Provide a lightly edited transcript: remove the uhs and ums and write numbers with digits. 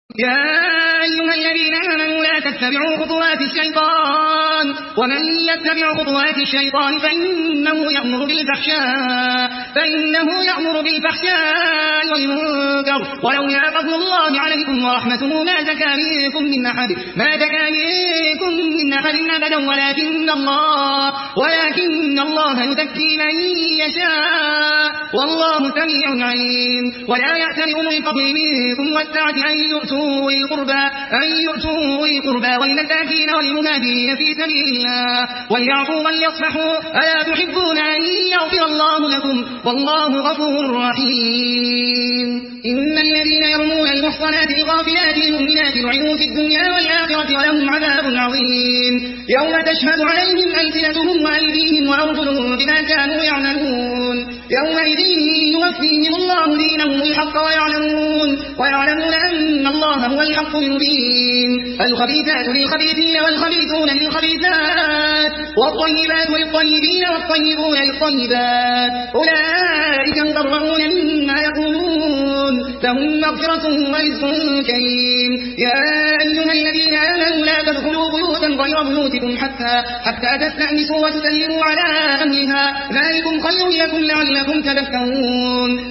يا أيها الذين آمنوا لا تتبعوا خطوات الشيطان ومن يتبع خطوات الشيطان فإنه يأمر بالفحشاء والمنكر ولولا فضل الله عليكم ورحمته ما زكى منكم من أحد أبدا ولكن الله يزكي من يشاء والله سميع عليم. ولا يأتل أولو الفضل منكم والسعة أن يؤتوا القربى والمساكين والمهاجرين في سبيل الله وليعفوا وليصفحوا ألا تحبون أن يغفر الله لكم والله غفور رحيم. إن الذين يرمون المحصنات الغافلات المؤمنات لعنوا في الدنيا والآخرة ولهم عذاب عظيم يوم تشهد عليهم ألسنتهم وأيديهم وأرجلهم بما كانوا يعملون يومئذ يوفيهم الله دينهم الحق ويعلمون أن الله هو الحق المبين. الخبيثات للخبيثين والخبيثون للخبيثات والطيبات للطيبين والطيبون للطيبات أولئك مبرؤون مما يقولون لهم مغفرة ورزق كريم. يا أيها الذين آمنوا لا تدخلوا بيوتا غير بيوتكم حتى تستأنسوا وتسلموا على أهلها ذلكم خير لكم لعلكم تذكرون.